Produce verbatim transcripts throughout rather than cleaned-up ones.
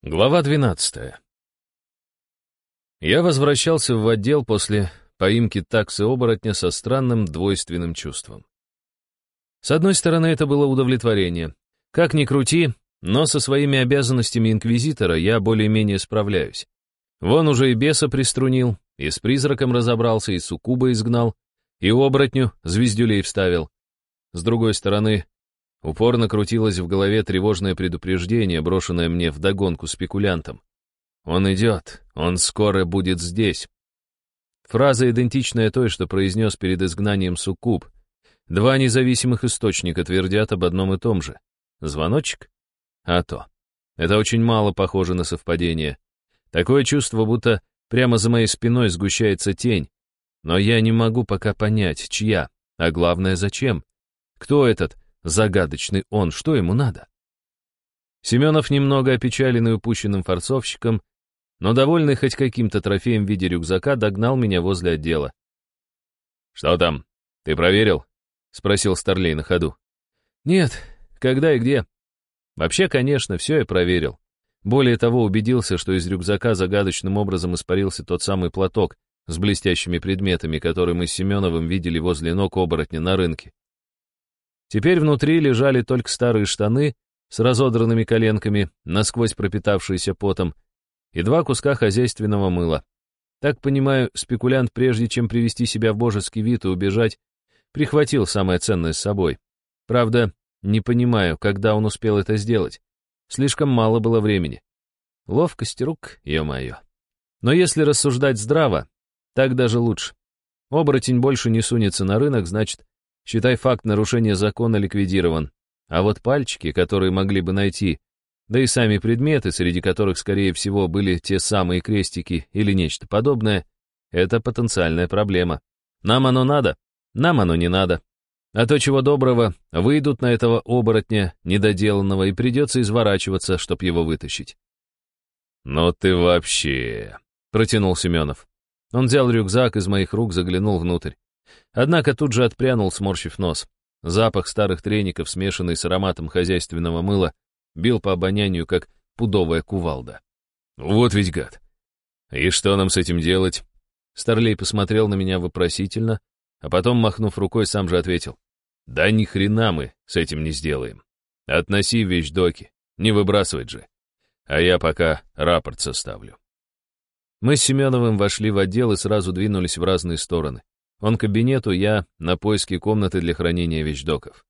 Глава двенадцатая. Я возвращался в отдел после поимки таксы-оборотня со странным двойственным чувством. С одной стороны, это было удовлетворение. Как ни крути, но со своими обязанностями инквизитора я более-менее справляюсь. Вон уже и беса приструнил, и с призраком разобрался, и суккуба изгнал, и оборотню звездюлей вставил. С другой стороны, упорно крутилось в голове тревожное предупреждение, брошенное мне вдогонку спекулянтам. «Он идет, он скоро будет здесь». Фраза идентичная той, что произнес перед изгнанием суккуб. Два независимых источника твердят об одном и том же. Звоночек? А то. Это очень мало похоже на совпадение. Такое чувство, будто прямо за моей спиной сгущается тень. Но я не могу пока понять, чья, а главное, зачем. Кто этот загадочный он, что ему надо? Семенов, немного опечаленный упущенным форцовщиком, но довольный хоть каким-то трофеем в виде рюкзака, догнал меня возле отдела. «Что там? Ты проверил?» — спросил Старлей на ходу. «Нет, когда и где?» Вообще, конечно, все я проверил. Более того, убедился, что из рюкзака загадочным образом испарился тот самый платок с блестящими предметами, который мы с Семеновым видели возле ног оборотня на рынке. Теперь внутри лежали только старые штаны с разодранными коленками, насквозь пропитавшиеся потом, и два куска хозяйственного мыла. Так понимаю, спекулянт, прежде чем привести себя в божеский вид и убежать, прихватил самое ценное с собой. Правда, не понимаю, когда он успел это сделать. Слишком мало было времени. Ловкость рук, ё-моё. Но если рассуждать здраво, так даже лучше. Оборотень больше не сунется на рынок, значит, считай, факт нарушения закона ликвидирован. А вот пальчики, которые могли бы найти, да и сами предметы, среди которых, скорее всего, были те самые крестики или нечто подобное, это потенциальная проблема. Нам оно надо, нам оно не надо. А то, чего доброго, выйдут на этого оборотня недоделанного, и придется изворачиваться, чтоб его вытащить. «Ну ты вообще...» — протянул Семенов. Он взял рюкзак из моих рук, заглянул внутрь. Однако тут же отпрянул, сморщив нос. Запах старых треников, смешанный с ароматом хозяйственного мыла, бил по обонянию, как пудовая кувалда. «Вот ведь гад! И что нам с этим делать?» Старлей посмотрел на меня вопросительно, а потом, махнув рукой, сам же ответил. «Да ни хрена мы с этим не сделаем. Относи в вещдоки, не выбрасывать же. А я пока рапорт составлю». Мы с Семеновым вошли в отдел и сразу двинулись в разные стороны. Он к кабинету, я на поиски комнаты для хранения вещдоков.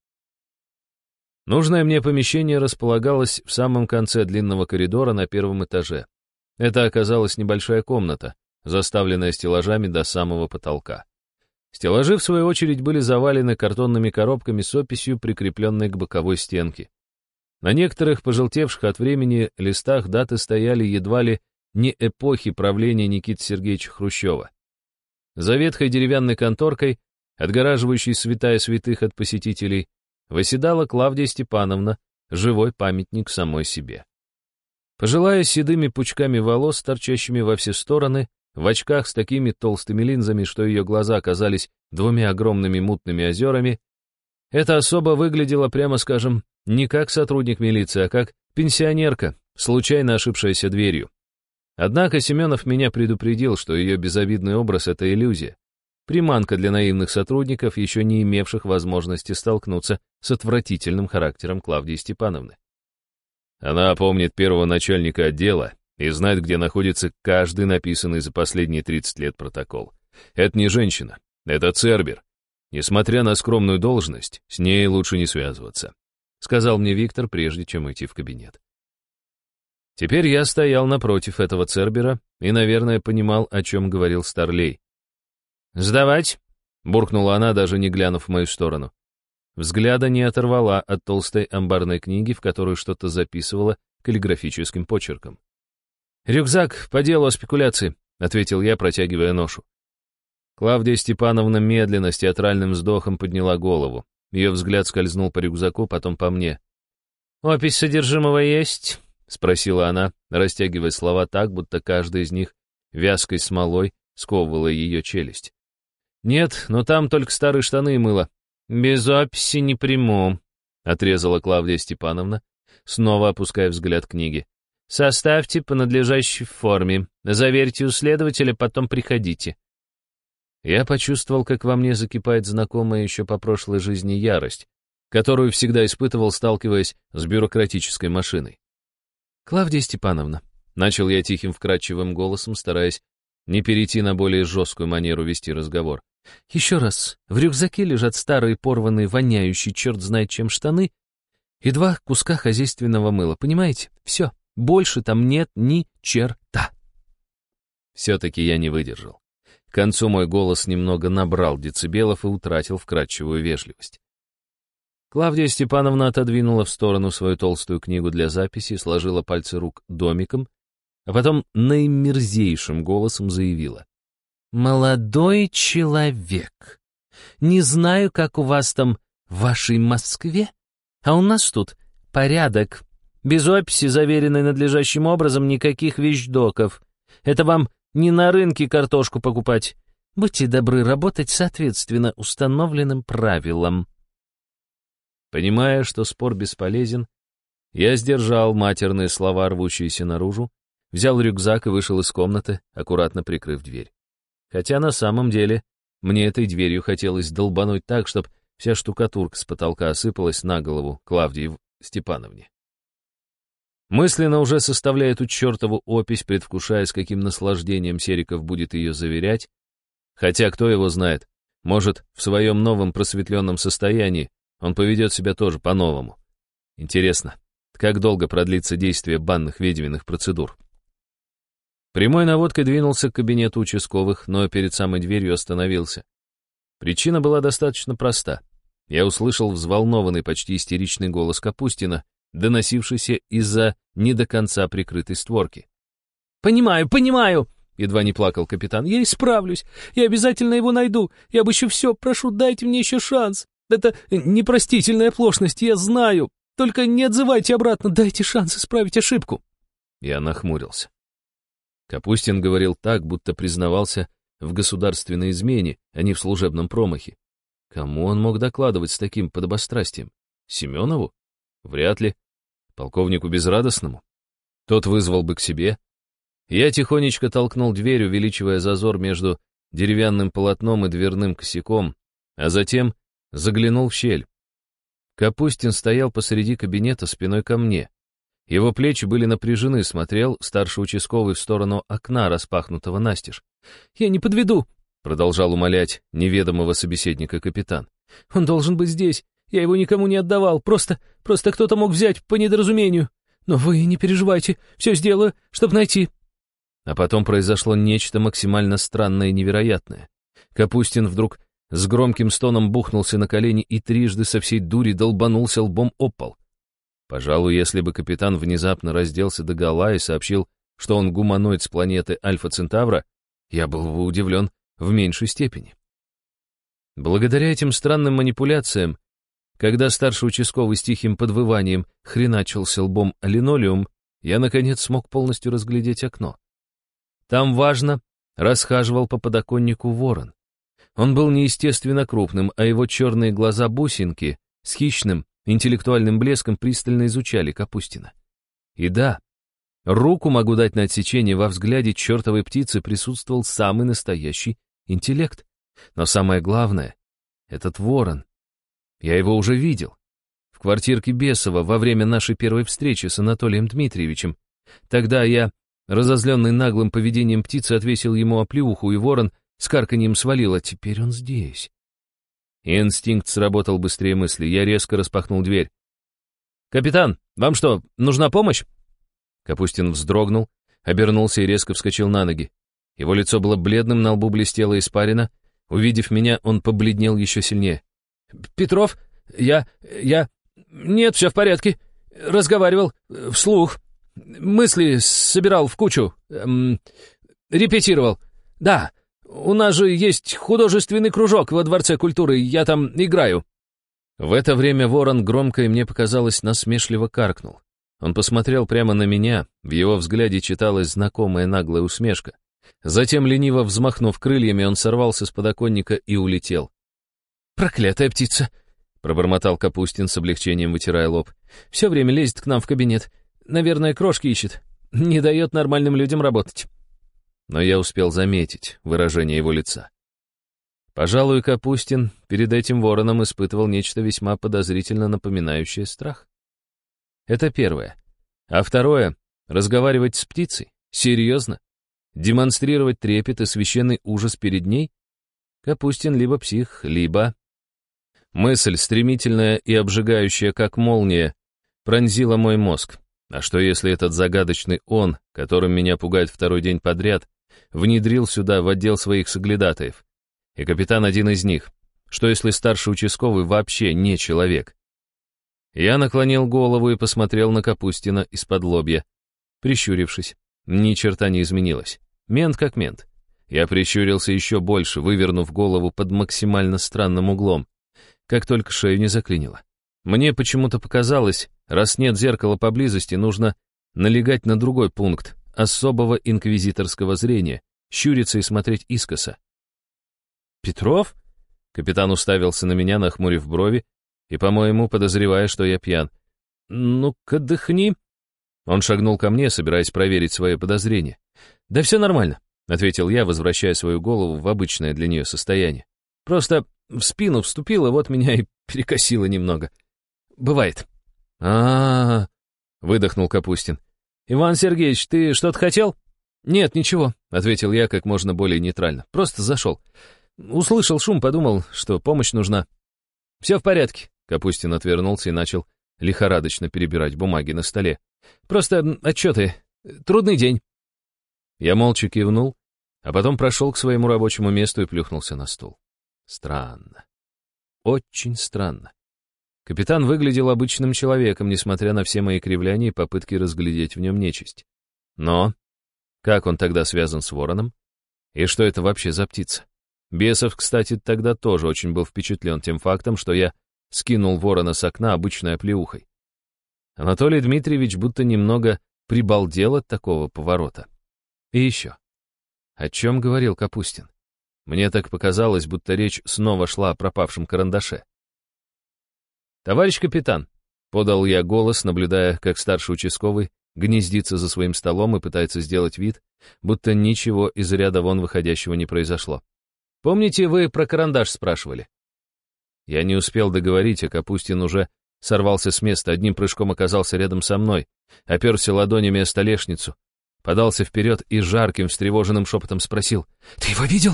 Нужное мне помещение располагалось в самом конце длинного коридора на первом этаже. Это оказалась небольшая комната, заставленная стеллажами до самого потолка. Стеллажи, в свою очередь, были завалены картонными коробками с описью, прикрепленной к боковой стенке. На некоторых пожелтевших от времени листах даты стояли едва ли не эпохи правления Никиты Сергеевича Хрущева. За ветхой деревянной конторкой, отгораживающей святая святых от посетителей, восседала Клавдия Степановна, живой памятник самой себе. Пожилая с седыми пучками волос, торчащими во все стороны, в очках с такими толстыми линзами, что ее глаза казались двумя огромными мутными озерами, эта особа выглядела, прямо скажем, не как сотрудник милиции, а как пенсионерка, случайно ошибшаяся дверью. Однако Семенов меня предупредил, что ее безобидный образ — это иллюзия, приманка для наивных сотрудников, еще не имевших возможности столкнуться с отвратительным характером Клавдии Степановны. Она помнит первого начальника отдела и знает, где находится каждый написанный за последние тридцать лет протокол. Это не женщина, это Цербер. Несмотря на скромную должность, с ней лучше не связываться, сказал мне Виктор, прежде чем уйти в кабинет. Теперь я стоял напротив этого Цербера и, наверное, понимал, о чем говорил Старлей. «Сдавать?» — буркнула она, даже не глянув в мою сторону. Взгляда не оторвала от толстой амбарной книги, в которую что-то записывала каллиграфическим почерком. «Рюкзак по делу о спекуляции», — ответил я, протягивая ношу. Клавдия Степановна медленно, с театральным вздохом подняла голову. Ее взгляд скользнул по рюкзаку, потом по мне. «Опись содержимого есть?» — спросила она, растягивая слова так, будто каждая из них вязкой смолой сковывала ее челюсть. «Нет, но там только старые штаны и мыло». «Без описи не приму», — отрезала Клавдия Степановна, снова опуская взгляд книги. Составьте по надлежащей форме. Заверьте у следователя, потом приходите». Я почувствовал, как во мне закипает знакомая еще по прошлой жизни ярость, которую всегда испытывал, сталкиваясь с бюрократической машиной. «Клавдия Степановна», — начал я тихим вкрадчивым голосом, стараясь не перейти на более жесткую манеру вести разговор. «Еще раз, в рюкзаке лежат старые порванные, воняющие, черт знает чем штаны и два куска хозяйственного мыла, понимаете? Все, больше там нет ни черта». Все-таки я не выдержал. К концу мой голос немного набрал децибелов и утратил вкрадчивую вежливость. Клавдия Степановна отодвинула в сторону свою толстую книгу для записи, сложила пальцы рук домиком, а потом наимерзейшим голосом заявила. «Молодой человек, не знаю, как у вас там в вашей Москве, а у нас тут порядок. Без описи, заверенной надлежащим образом, никаких вещдоков. Это вам не на рынке картошку покупать. Будьте добры работать соответственно установленным правилам». Понимая, что спор бесполезен, я сдержал матерные слова, рвущиеся наружу, взял рюкзак и вышел из комнаты, аккуратно прикрыв дверь. Хотя на самом деле мне этой дверью хотелось долбануть так, чтобы вся штукатурка с потолка осыпалась на голову Клавдии Степановне. Мысленно уже составляя эту чертову опись, предвкушая, с каким наслаждением Сериков будет ее заверять, хотя, кто его знает, может, в своем новом просветленном состоянии он поведет себя тоже по-новому. Интересно, как долго продлится действие банных ведьминых процедур? Прямой наводкой двинулся к кабинету участковых, но перед самой дверью остановился. Причина была достаточно проста. Я услышал взволнованный, почти истеричный голос Капустина, доносившийся из-за не до конца прикрытой створки. «Понимаю, понимаю!» — едва не плакал капитан. «Я исправлюсь. Я обязательно его найду. Я обыщу все. Прошу, дайте мне еще шанс. Это непростительная оплошность, я знаю. Только не отзывайте обратно. Дайте шанс исправить ошибку». Я нахмурился. Капустин говорил так, будто признавался в государственной измене, а не в служебном промахе. Кому он мог докладывать с таким подобострастием? Семенову? Вряд ли. Полковнику Безрадостному? Тот вызвал бы к себе. Я тихонечко толкнул дверь, увеличивая зазор между деревянным полотном и дверным косяком, а затем заглянул в щель. Капустин стоял посреди кабинета спиной ко мне. Его плечи были напряжены, смотрел старший участковый в сторону окна, распахнутого настежь. «Я не подведу», — продолжал умолять неведомого собеседника капитан. «Он должен быть здесь. Я его никому не отдавал. Просто, просто кто-то мог взять по недоразумению. Но вы не переживайте, все сделаю, чтобы найти». А потом произошло нечто максимально странное и невероятное. Капустин вдруг с громким стоном бухнулся на колени и трижды со всей дури долбанулся лбом об пол. Пожалуй, если бы капитан внезапно разделся догола и сообщил, что он гуманоид с планеты Альфа-Центавра, я был бы удивлен в меньшей степени. Благодаря этим странным манипуляциям, когда старший участковый с тихим подвыванием хреначился лбом о линолеум, я, наконец, смог полностью разглядеть окно. Там, важно, расхаживал по подоконнику ворон. Он был неестественно крупным, а его черные глаза-бусинки с хищным, интеллектуальным блеском пристально изучали Капустина. И да, руку могу дать на отсечение, во взгляде чертовой птицы присутствовал самый настоящий интеллект. Но самое главное — этот ворон. Я его уже видел. В квартирке Бесова во время нашей первой встречи с Анатолием Дмитриевичем. Тогда я, разозленный наглым поведением птицы, отвесил ему оплеуху, и ворон с карканьем свалил, а теперь он здесь. Инстинкт сработал быстрее мысли. Я резко распахнул дверь. «Капитан, вам что, нужна помощь?» Капустин вздрогнул, обернулся и резко вскочил на ноги. Его лицо было бледным, на лбу блестело испарина. Увидев меня, он побледнел еще сильнее. «Петров, я... я... Нет, все в порядке. Разговаривал вслух. Мысли собирал в кучу. Эм, репетировал. Да, у нас же есть художественный кружок во Дворце культуры, я там играю». В это время ворон громко и, мне показалось, насмешливо каркнул. Он посмотрел прямо на меня, в его взгляде читалась знакомая наглая усмешка. Затем, лениво взмахнув крыльями, он сорвался с подоконника и улетел. «Проклятая птица!» — пробормотал Капустин с облегчением, вытирая лоб. «Все время лезет к нам в кабинет. Наверное, крошки ищет. не дает нормальным людям работать. Но я успел заметить выражение его лица. Пожалуй, Капустин перед этим вороном испытывал нечто весьма подозрительно напоминающее страх. Это первое. А второе — разговаривать с птицей? Серьезно? Демонстрировать трепет и священный ужас перед ней? Капустин либо псих, либо... Мысль, стремительная и обжигающая, как молния, пронзила мой мозг. А что если этот загадочный он, которым меня пугает второй день подряд, внедрил сюда в отдел своих соглядатаев? И капитан один из них. Что если старший участковый вообще не человек? Я наклонил голову и посмотрел на Капустина из-под лобья. Прищурившись, ни черта не изменилось. Мент как мент. Я прищурился еще больше, вывернув голову под максимально странным углом, как только шею не заклинило. Мне почему-то показалось, раз нет зеркала поблизости, нужно налегать на другой пункт особого инквизиторского зрения, щуриться и смотреть искоса. «Петров?» Капитан уставился на меня, нахмурив брови, и, по-моему, подозревая, что я пьян. «Ну-ка, дыхни». Он шагнул ко мне, собираясь проверить свое подозрение. «Да все нормально», — ответил я, возвращая свою голову в обычное для нее состояние. «Просто в спину вступило, вот меня и перекосило немного. Бывает». «А-а-а», — выдохнул Капустин. «Иван Сергеевич, ты что-то хотел?» «Нет, ничего», — ответил я как можно более нейтрально. «Просто зашел. Услышал шум, подумал, что помощь нужна». «Все в порядке», — Капустин отвернулся и начал лихорадочно перебирать бумаги на столе. «Просто отчеты. Трудный день». Я молча кивнул, а потом прошел к своему рабочему месту и плюхнулся на стул. Странно. Очень странно. Капитан выглядел обычным человеком, несмотря на все мои кривляния и попытки разглядеть в нем нечисть. Но как он тогда связан с вороном? И что это вообще за птица? Бесов, кстати, тогда тоже очень был впечатлен тем фактом, что я скинул ворона с окна обычной оплеухой. Анатолий Дмитриевич будто немного прибалдел от такого поворота. И еще. О чем говорил Капустин? Мне так показалось, будто речь снова шла о пропавшем карандаше. «Товарищ капитан», — подал я голос, наблюдая, как старший участковый гнездится за своим столом и пытается сделать вид, будто ничего из ряда вон выходящего не произошло. «Помните, вы про карандаш спрашивали?» Я не успел договорить, а Капустин уже сорвался с места, одним прыжком оказался рядом со мной, оперся ладонями о столешницу, подался вперед и жарким, встревоженным шепотом спросил: «Ты его видел?»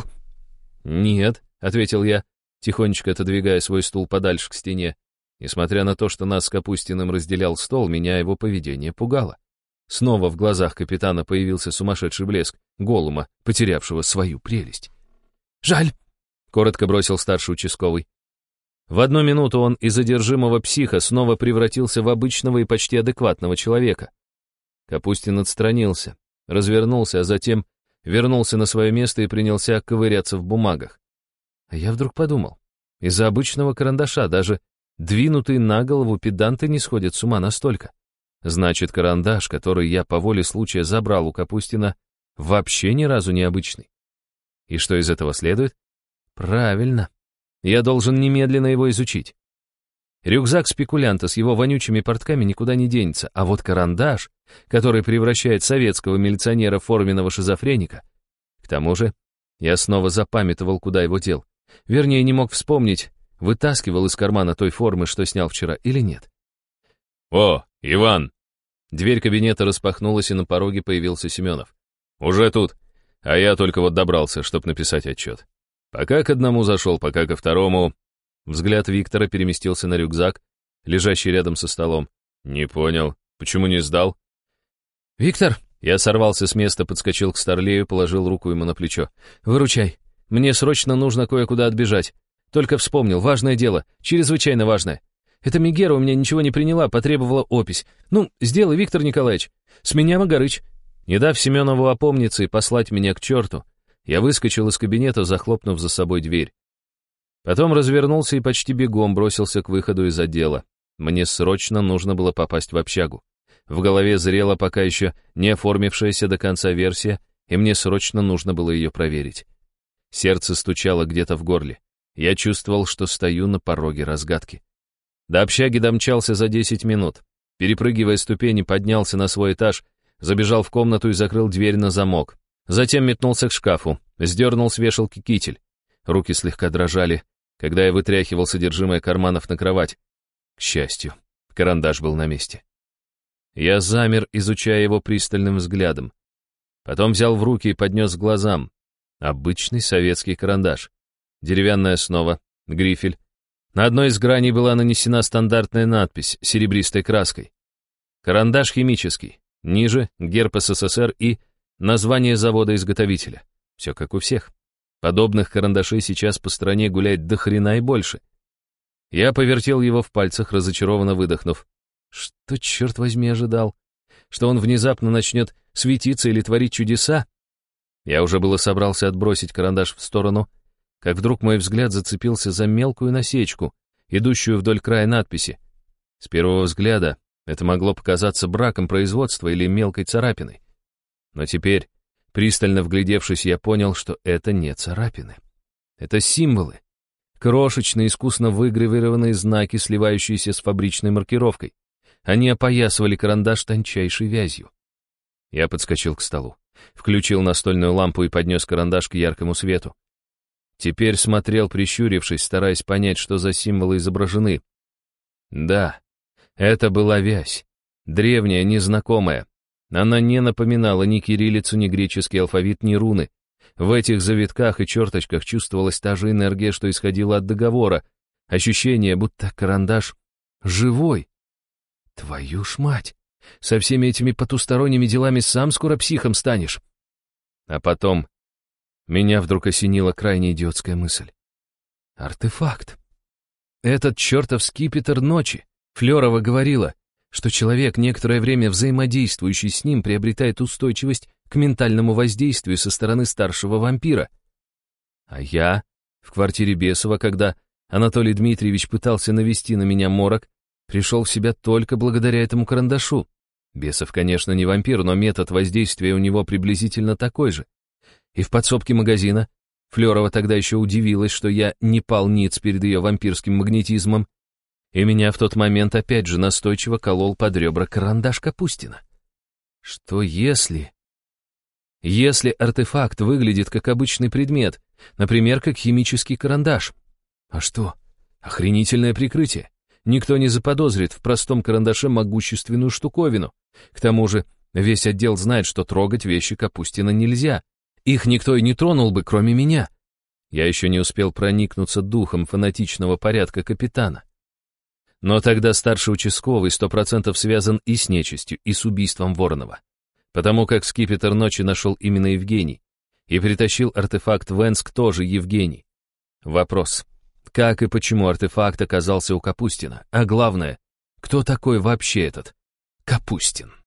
«Нет», — ответил я, тихонечко отодвигая свой стул подальше к стене. Несмотря на то, что нас с Капустиным разделял стол, меня его поведение пугало. Снова в глазах капитана появился сумасшедший блеск голума, потерявшего свою прелесть. «Жаль», — коротко бросил старший участковый. В одну минуту он из одержимого психа снова превратился в обычного и почти адекватного человека. Капустин отстранился, развернулся, а затем вернулся на свое место и принялся ковыряться в бумагах. А я вдруг подумал, из-за обычного карандаша даже двинутые на голову педанты не сходят с ума настолько. Значит, карандаш, который я по воле случая забрал у Капустина, вообще ни разу не обычный. И что из этого следует? Правильно. Я должен немедленно его изучить. Рюкзак спекулянта с его вонючими портками никуда не денется, а вот карандаш, который превращает советского милиционера в форменного шизофреника. К тому же я снова запамятовал, куда его дел. Вернее, не мог вспомнить, вытаскивал из кармана той формы, что снял вчера, или нет. «О, Иван!» Дверь кабинета распахнулась, и на пороге появился Семенов. «Уже тут. А я только вот добрался, чтобы написать отчет. Пока к одному зашел, пока ко второму...» Взгляд Виктора переместился на рюкзак, лежащий рядом со столом. «Не понял. Почему не сдал?» «Виктор!» Я сорвался с места, подскочил к Старлею, положил руку ему на плечо. «Выручай. Мне срочно нужно кое-куда отбежать. Только вспомнил. Важное дело. Чрезвычайно важное. Эта Мегера у меня ничего не приняла, потребовала опись. Ну, сделай, Виктор Николаевич. С меня Магарыч». Не дав Семенову опомниться и послать меня к черту, я выскочил из кабинета, захлопнув за собой дверь. Потом развернулся и почти бегом бросился к выходу из отдела. Мне срочно нужно было попасть в общагу. В голове зрела пока еще не оформившаяся до конца версия, и мне срочно нужно было ее проверить. Сердце стучало где-то в горле. Я чувствовал, что стою на пороге разгадки. До общаги домчался за десять минут. Перепрыгивая ступени, поднялся на свой этаж, забежал в комнату и закрыл дверь на замок. Затем метнулся к шкафу, сдернул с вешалки китель. Руки слегка дрожали, когда я вытряхивал содержимое карманов на кровать. К счастью, карандаш был на месте. Я замер, изучая его пристальным взглядом. Потом взял в руки и поднес к глазам. Обычный советский карандаш. Деревянная основа, грифель. На одной из граней была нанесена стандартная надпись серебристой краской. Карандаш химический. Ниже — герб СССР и название завода-изготовителя. Все как у всех. Подобных карандашей сейчас по стране гуляет до хрена и больше. Я повертел его в пальцах, разочарованно выдохнув. Что, черт возьми, ожидал? Что он внезапно начнет светиться или творить чудеса? Я уже было собрался отбросить карандаш в сторону, как вдруг мой взгляд зацепился за мелкую насечку, идущую вдоль края надписи. С первого взгляда это могло показаться браком производства или мелкой царапиной. Но теперь, пристально вглядевшись, я понял, что это не царапины. Это символы. Крошечные, искусно выгравированные знаки, сливающиеся с фабричной маркировкой. Они опоясывали карандаш тончайшей вязью. Я подскочил к столу, включил настольную лампу и поднес карандаш к яркому свету. Теперь смотрел, прищурившись, стараясь понять, что за символы изображены. Да, это была вязь. Древняя, незнакомая. Она не напоминала ни кириллицу, ни греческий алфавит, ни руны. В этих завитках и черточках чувствовалась та же энергия, что исходила от договора. Ощущение, будто карандаш живой. Твою ж мать! Со всеми этими потусторонними делами сам скоро психом станешь. А потом меня вдруг осенила крайне идиотская мысль. Артефакт. Этот чертов скипетр ночи. Флёрова говорила, что человек, некоторое время взаимодействующий с ним, приобретает устойчивость к ментальному воздействию со стороны старшего вампира. А я в квартире Бесова, когда Анатолий Дмитриевич пытался навести на меня морок, пришел в себя только благодаря этому карандашу. Бесов, конечно, не вампир, но метод воздействия у него приблизительно такой же. И в подсобке магазина Флёрова тогда еще удивилась, что я не пал ниц перед ее вампирским магнетизмом, и меня в тот момент опять же настойчиво колол под ребра карандаш Капустина. Что если... Если артефакт выглядит как обычный предмет, например, как химический карандаш? А что? Охренительное прикрытие. Никто не заподозрит в простом карандаше могущественную штуковину. К тому же весь отдел знает, что трогать вещи Капустина нельзя. Их никто и не тронул бы, кроме меня. Я еще не успел проникнуться духом фанатичного порядка капитана. Но тогда старший участковый сто процентов связан и с нечистью, и с убийством Воронова. Потому как скипетр ночи нашел именно Евгений. И притащил артефакт в Энск тоже Евгений. Вопрос. Как и почему артефакт оказался у Капустина? А главное, кто такой вообще этот Капустин?